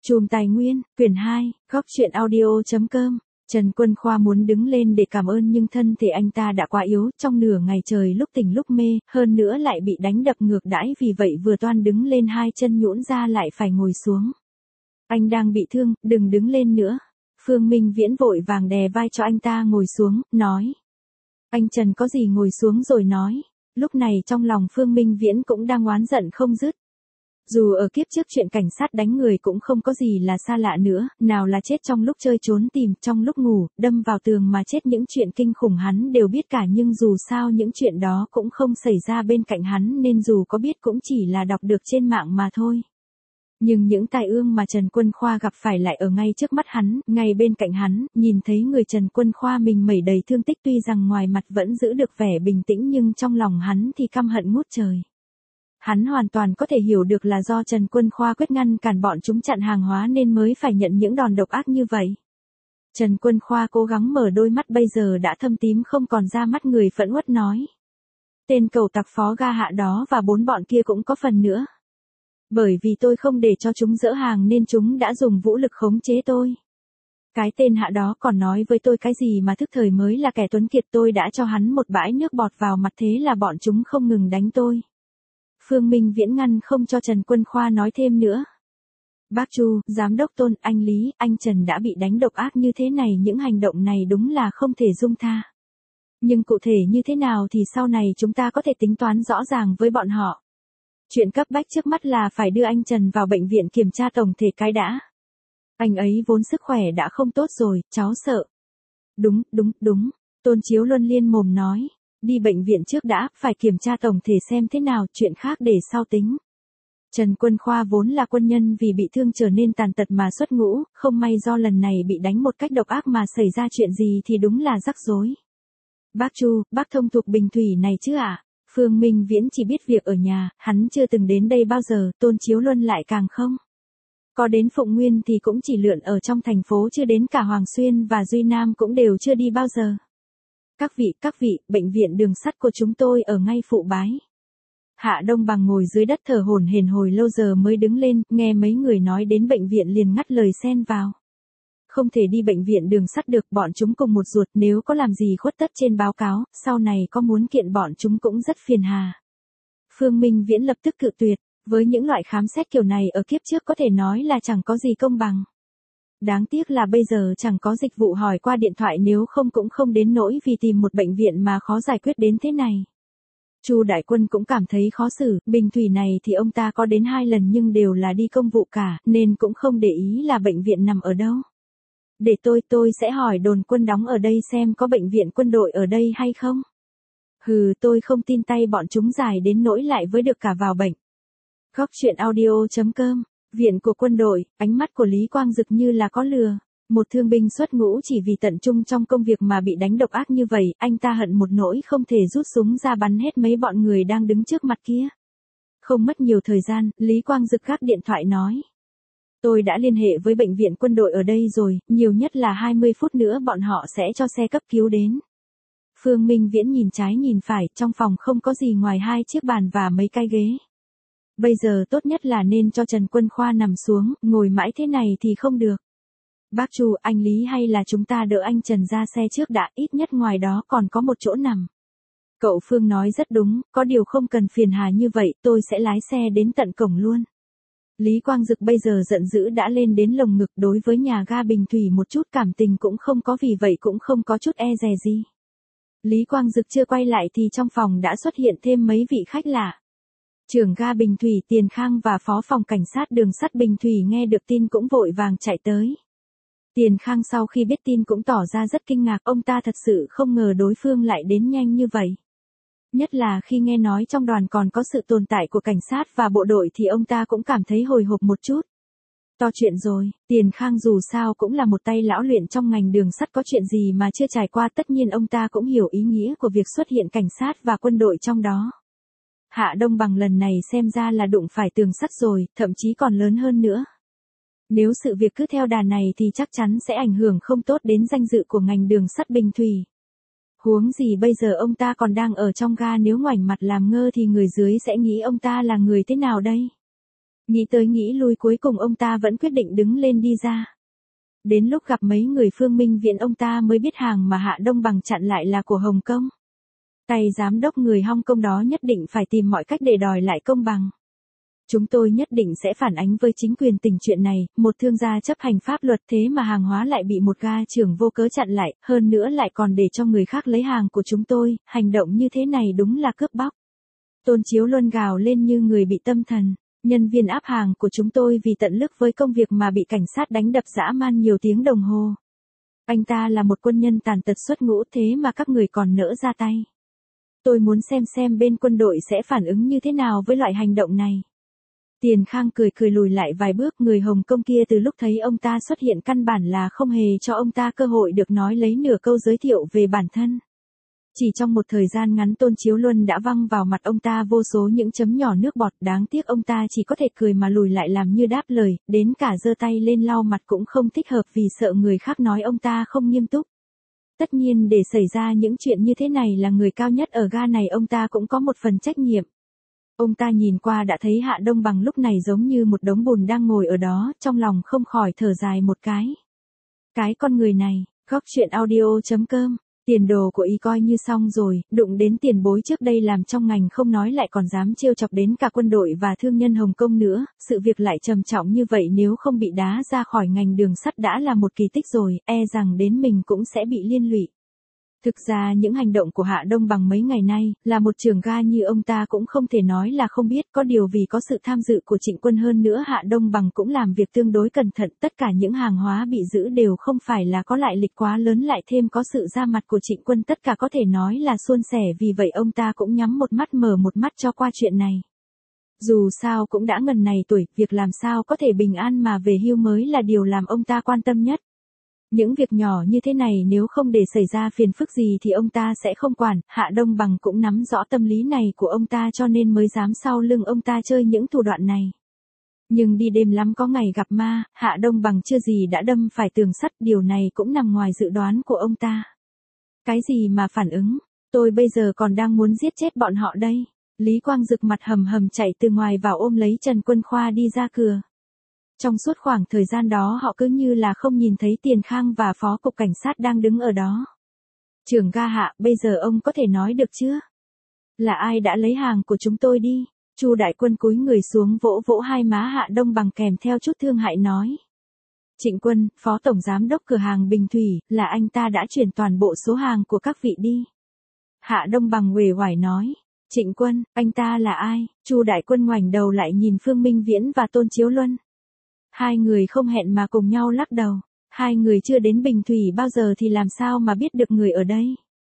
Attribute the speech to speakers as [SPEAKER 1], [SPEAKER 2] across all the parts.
[SPEAKER 1] Chùm Tài Nguyên, quyển 2, góc truyện audio.com. Trần Quân Khoa muốn đứng lên để cảm ơn nhưng thân thể anh ta đã quá yếu, trong nửa ngày trời lúc tỉnh lúc mê, hơn nữa lại bị đánh đập ngược đãi, vì vậy vừa toan đứng lên hai chân nhũn ra lại phải ngồi xuống. Anh đang bị thương, đừng đứng lên nữa. Phương Minh Viễn vội vàng đè vai cho anh ta ngồi xuống, nói. Anh Trần có gì ngồi xuống rồi nói. Lúc này trong lòng Phương Minh Viễn cũng đang oán giận không dứt. Dù ở kiếp trước chuyện cảnh sát đánh người cũng không có gì là xa lạ nữa, nào là chết trong lúc chơi trốn tìm, trong lúc ngủ, đâm vào tường mà chết, những chuyện kinh khủng hắn đều biết cả, nhưng dù sao những chuyện đó cũng không xảy ra bên cạnh hắn nên dù có biết cũng chỉ là đọc được trên mạng mà thôi. Nhưng những tai ương mà Trần Quân Khoa gặp phải lại ở ngay trước mắt hắn, ngay bên cạnh hắn, nhìn thấy người Trần Quân Khoa mình mẩy đầy thương tích, tuy rằng ngoài mặt vẫn giữ được vẻ bình tĩnh nhưng trong lòng hắn thì căm hận ngút trời. Hắn hoàn toàn có thể hiểu được là do Trần Quân Khoa quyết ngăn cản bọn chúng chặn hàng hóa nên mới phải nhận những đòn độc ác như vậy. Trần Quân Khoa cố gắng mở đôi mắt bây giờ đã thâm tím không còn ra mắt người, phẫn uất nói. Tên cẩu tặc phó ga hạ đó và 4 bọn kia cũng có phần nữa. Bởi vì tôi không để cho chúng dỡ hàng nên chúng đã dùng vũ lực khống chế tôi. Cái tên hạ đó còn nói với tôi cái gì mà thức thời mới là kẻ tuấn kiệt, tôi đã cho hắn một bãi nước bọt vào mặt, thế là bọn chúng không ngừng đánh tôi. Phương Minh Viễn ngăn không cho Trần Quân Khoa nói thêm nữa. Bác Chu, Giám đốc Tôn, anh Lý, anh Trần đã bị đánh độc ác như thế này, những hành động này đúng là không thể dung tha. Nhưng cụ thể như thế nào thì sau này chúng ta có thể tính toán rõ ràng với bọn họ. Chuyện cấp bách trước mắt là phải đưa anh Trần vào bệnh viện kiểm tra tổng thể cái đã. Anh ấy vốn sức khỏe đã không tốt rồi, cháu sợ. Đúng, Tôn Chiếu Luân liên mồm nói. Đi bệnh viện trước đã, phải kiểm tra tổng thể xem thế nào, chuyện khác để sau tính. Trần Quân Khoa vốn là quân nhân, vì bị thương trở nên tàn tật mà xuất ngũ, không may do lần này bị đánh một cách độc ác mà xảy ra chuyện gì thì đúng là rắc rối. Bác Chu, bác thông thuộc Bình Thủy này chứ ạ? Phương Minh Viễn chỉ biết việc ở nhà, hắn chưa từng đến đây bao giờ, Tôn Chiếu Luân lại càng không. Có đến Phụng Nguyên thì cũng chỉ lượn ở trong thành phố, chưa đến cả Hoàng Xuyên và Duy Nam cũng đều chưa đi bao giờ. Các vị, bệnh viện đường sắt của chúng tôi ở ngay Phụ Bái. Hạ Đông Bằng ngồi dưới đất thở hổn hển hồi lâu giờ mới đứng lên, nghe mấy người nói đến bệnh viện liền ngắt lời xen vào. Không thể đi bệnh viện đường sắt được, bọn chúng cùng một ruột, nếu có làm gì khuất tất trên báo cáo, sau này có muốn kiện bọn chúng cũng rất phiền hà. Phương Minh Viễn lập tức cự tuyệt, với những loại khám xét kiểu này ở kiếp trước có thể nói là chẳng có gì công bằng. Đáng tiếc là bây giờ chẳng có dịch vụ hỏi qua điện thoại, nếu không cũng không đến nỗi vì tìm một bệnh viện mà khó giải quyết đến thế này. Chu Đại Quân cũng cảm thấy khó xử, Bình Thủy này thì ông ta có đến 2 lần nhưng đều là đi công vụ cả, nên cũng không để ý là bệnh viện nằm ở đâu. Để tôi sẽ hỏi đồn quân đóng ở đây xem có bệnh viện quân đội ở đây hay không. Tôi không tin tay bọn chúng dài đến nỗi lại với được cả vào bệnh. Góc truyện audio.com. Viện của quân đội, ánh mắt của Lý Quang Dực như là có lừa. Một thương binh xuất ngũ chỉ vì tận trung trong công việc mà bị đánh độc ác như vậy, anh ta hận một nỗi không thể rút súng ra bắn hết mấy bọn người đang đứng trước mặt kia. Không mất nhiều thời gian, Lý Quang Dực gác điện thoại nói. Tôi đã liên hệ với bệnh viện quân đội ở đây rồi, nhiều nhất là 20 phút nữa bọn họ sẽ cho xe cấp cứu đến. Phương Minh Viễn nhìn trái nhìn phải, trong phòng không có gì ngoài 2 chiếc bàn và mấy cái ghế. Bây giờ tốt nhất là nên cho Trần Quân Khoa nằm xuống, ngồi mãi thế này thì không được. Bác Chu, anh Lý, hay là chúng ta đỡ anh Trần ra xe trước đã, ít nhất ngoài đó còn có một chỗ nằm. Cậu Phương nói rất đúng, có điều không cần phiền hà như vậy, tôi sẽ lái xe đến tận cổng luôn. Lý Quang Dực bây giờ giận dữ đã lên đến lồng ngực, đối với nhà ga Bình Thủy một chút cảm tình cũng không có, vì vậy cũng không có chút e dè gì. Lý Quang Dực chưa quay lại thì trong phòng đã xuất hiện thêm mấy vị khách lạ. Trưởng ga Bình Thủy Tiền Khang và phó phòng cảnh sát đường sắt Bình Thủy nghe được tin cũng vội vàng chạy tới. Tiền Khang sau khi biết tin cũng tỏ ra rất kinh ngạc, ông ta thật sự không ngờ đối phương lại đến nhanh như vậy. Nhất là khi nghe nói trong đoàn còn có sự tồn tại của cảnh sát và bộ đội thì ông ta cũng cảm thấy hồi hộp một chút. To chuyện rồi, Tiền Khang dù sao cũng là một tay lão luyện trong ngành đường sắt, có chuyện gì mà chưa trải qua, tất nhiên ông ta cũng hiểu ý nghĩa của việc xuất hiện cảnh sát và quân đội trong đó. Hạ Đông Bằng lần này xem ra là đụng phải tường sắt rồi, thậm chí còn lớn hơn nữa. Nếu sự việc cứ theo đà này thì chắc chắn sẽ ảnh hưởng không tốt đến danh dự của ngành đường sắt Bình Thủy. Huống gì bây giờ ông ta còn đang ở trong ga, nếu ngoảnh mặt làm ngơ thì người dưới sẽ nghĩ ông ta là người thế nào đây? Nghĩ tới nghĩ lui cuối cùng ông ta vẫn quyết định đứng lên đi ra. Đến lúc gặp mấy người Phương Minh Viễn ông ta mới biết hàng mà Hạ Đông Bằng chặn lại là của Hồng Kông. Tay giám đốc người Hong Kong đó nhất định phải tìm mọi cách để đòi lại công bằng. Chúng tôi nhất định sẽ phản ánh với chính quyền tỉnh chuyện này, một thương gia chấp hành pháp luật thế mà hàng hóa lại bị một ga trưởng vô cớ chặn lại, hơn nữa lại còn để cho người khác lấy hàng của chúng tôi, hành động như thế này đúng là cướp bóc. Tôn Chiếu Luân gào lên như người bị tâm thần, nhân viên áp hàng của chúng tôi vì tận lực với công việc mà bị cảnh sát đánh đập dã man nhiều tiếng đồng hồ. Anh ta là một quân nhân tàn tật xuất ngũ thế mà các người còn nỡ ra tay. Tôi muốn xem bên quân đội sẽ phản ứng như thế nào với loại hành động này. Tiền Khang cười lùi lại vài bước, người Hồng Kông kia từ lúc thấy ông ta xuất hiện căn bản là không hề cho ông ta cơ hội được nói lấy nửa câu giới thiệu về bản thân. Chỉ trong một thời gian ngắn Tôn Chiếu Luân đã văng vào mặt ông ta vô số những chấm nhỏ nước bọt, đáng tiếc ông ta chỉ có thể cười mà lùi lại làm như đáp lời, đến cả giơ tay lên lau mặt cũng không thích hợp vì sợ người khác nói ông ta không nghiêm túc. Tất nhiên để xảy ra những chuyện như thế này là người cao nhất ở ga này ông ta cũng có một phần trách nhiệm. Ông ta nhìn qua đã thấy Hạ Đông Bằng lúc này giống như một đống bùn đang ngồi ở đó, trong lòng không khỏi thở dài một cái. Cái con người này, góc chuyện audio.com, tiền đồ của y coi như xong rồi, đụng đến tiền bối trước đây làm trong ngành không nói lại còn dám trêu chọc đến cả quân đội và thương nhân Hồng Kông nữa, sự việc lại trầm trọng như vậy nếu không bị đá ra khỏi ngành đường sắt đã là một kỳ tích rồi, e rằng đến mình cũng sẽ bị liên lụy. Thực ra những hành động của Hạ Đông Bằng mấy ngày nay, là một trưởng ga như ông ta cũng không thể nói là không biết, có điều vì có sự tham dự của Trịnh Quân hơn nữa Hạ Đông Bằng cũng làm việc tương đối cẩn thận, tất cả những hàng hóa bị giữ đều không phải là có lại lịch quá lớn lại thêm có sự ra mặt của Trịnh Quân, tất cả có thể nói là suôn sẻ, vì vậy ông ta cũng nhắm một mắt mở một mắt cho qua chuyện này. Dù sao cũng đã ngần này tuổi, việc làm sao có thể bình an mà về hưu mới là điều làm ông ta quan tâm nhất. Những việc nhỏ như thế này nếu không để xảy ra phiền phức gì thì ông ta sẽ không quản, Hạ Đông Bằng cũng nắm rõ tâm lý này của ông ta cho nên mới dám sau lưng ông ta chơi những thủ đoạn này. Nhưng đi đêm lắm có ngày gặp ma, Hạ Đông Bằng chưa gì đã đâm phải tường sắt, điều này cũng nằm ngoài dự đoán của ông ta. Cái gì mà phản ứng, tôi bây giờ còn đang muốn giết chết bọn họ đây. Lý Quang Dực mặt hầm hầm chạy từ ngoài vào ôm lấy Trần Quân Khoa đi ra cửa. Trong suốt khoảng thời gian đó họ cứ như là không nhìn thấy Tiền Khang và phó cục cảnh sát đang đứng ở đó. Trưởng ga Hạ, bây giờ ông có thể nói được chưa? Là ai đã lấy hàng của chúng tôi đi? Chu Đại Quân cúi người xuống vỗ vỗ hai má Hạ Đông Bằng kèm theo chút thương hại nói. Trịnh Quân, phó tổng giám đốc cửa hàng Bình Thủy, là anh ta đã chuyển toàn bộ số hàng của các vị đi. Hạ Đông Bằng uể oải nói. Trịnh Quân, anh ta là ai? Chu Đại Quân ngoảnh đầu lại nhìn Phương Minh Viễn và Tôn Chiếu Luân. Hai người không hẹn mà cùng nhau lắc đầu. Hai người chưa đến Bình Thủy bao giờ thì làm sao mà biết được người ở đây.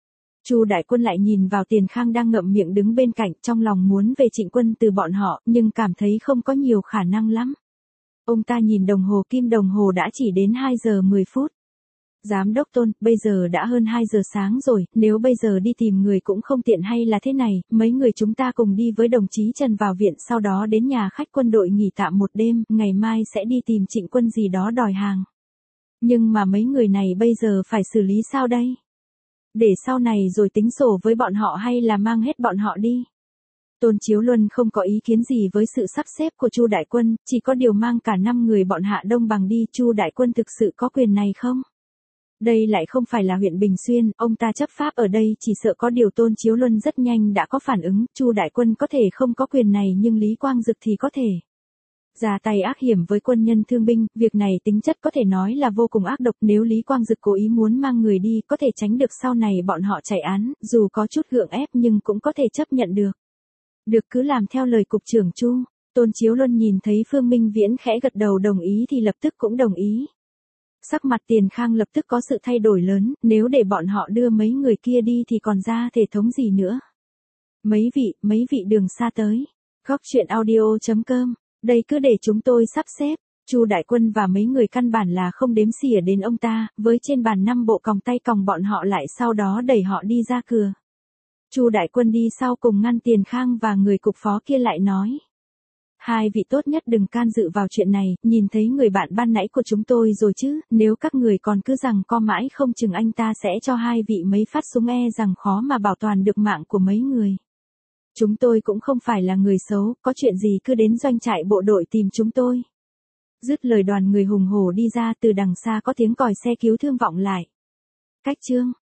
[SPEAKER 1] Chu Đại Quân lại nhìn vào Tiền Khang đang ngậm miệng đứng bên cạnh, trong lòng muốn về Trịnh Quân từ bọn họ, nhưng cảm thấy không có nhiều khả năng lắm. Ông ta nhìn đồng hồ, kim đồng hồ đã chỉ đến 2 giờ 10 phút. Giám đốc Tôn, bây giờ đã hơn 2 giờ sáng rồi, nếu bây giờ đi tìm người cũng không tiện, hay là thế này, mấy người chúng ta cùng đi với đồng chí Trần vào viện, sau đó đến nhà khách quân đội nghỉ tạm một đêm, ngày mai sẽ đi tìm Trịnh Quân gì đó đòi hàng. Nhưng mà mấy người này bây giờ phải xử lý sao đây? Để sau này rồi tính sổ với bọn họ hay là mang hết bọn họ đi? Tôn Chiếu Luân không có ý kiến gì với sự sắp xếp của Chu Đại Quân, chỉ có điều mang cả 5 người bọn Hạ Đông Bằng đi, Chu Đại Quân thực sự có quyền này không? Đây lại không phải là huyện Bình Xuyên, ông ta chấp pháp ở đây, chỉ sợ có điều. Tôn Chiếu Luân rất nhanh đã có phản ứng, Chu Đại Quân có thể không có quyền này nhưng Lý Quang Dực thì có thể. Ra tay ác hiểm với quân nhân thương binh, việc này tính chất có thể nói là vô cùng ác độc, nếu Lý Quang Dực cố ý muốn mang người đi, có thể tránh được sau này bọn họ chạy án, dù có chút gượng ép nhưng cũng có thể chấp nhận được. Được, cứ làm theo lời cục trưởng Chu. Tôn Chiếu Luân nhìn thấy Phương Minh Viễn khẽ gật đầu đồng ý thì lập tức cũng đồng ý. Sắc mặt Tiền Khang lập tức có sự thay đổi lớn, nếu để bọn họ đưa mấy người kia đi thì còn ra thể thống gì nữa. Mấy vị đường xa tới. Góc chuyện audio.com, đây cứ để chúng tôi sắp xếp. Chu Đại Quân và mấy người căn bản là không đếm xỉa đến ông ta, với trên bàn 5 bộ còng tay còng bọn họ lại, sau đó đẩy họ đi ra cửa. Chu Đại Quân đi sau cùng ngăn Tiền Khang và người cục phó kia lại nói. Hai vị tốt nhất đừng can dự vào chuyện này, nhìn thấy người bạn ban nãy của chúng tôi rồi chứ, nếu các người còn cứ rằng co mãi không chừng anh ta sẽ cho hai vị mấy phát súng, e rằng khó mà bảo toàn được mạng của mấy người. Chúng tôi cũng không phải là người xấu, có chuyện gì cứ đến doanh trại bộ đội tìm chúng tôi. Dứt lời đoàn người hùng hổ đi ra, từ đằng xa có tiếng còi xe cứu thương vọng lại. Cách chương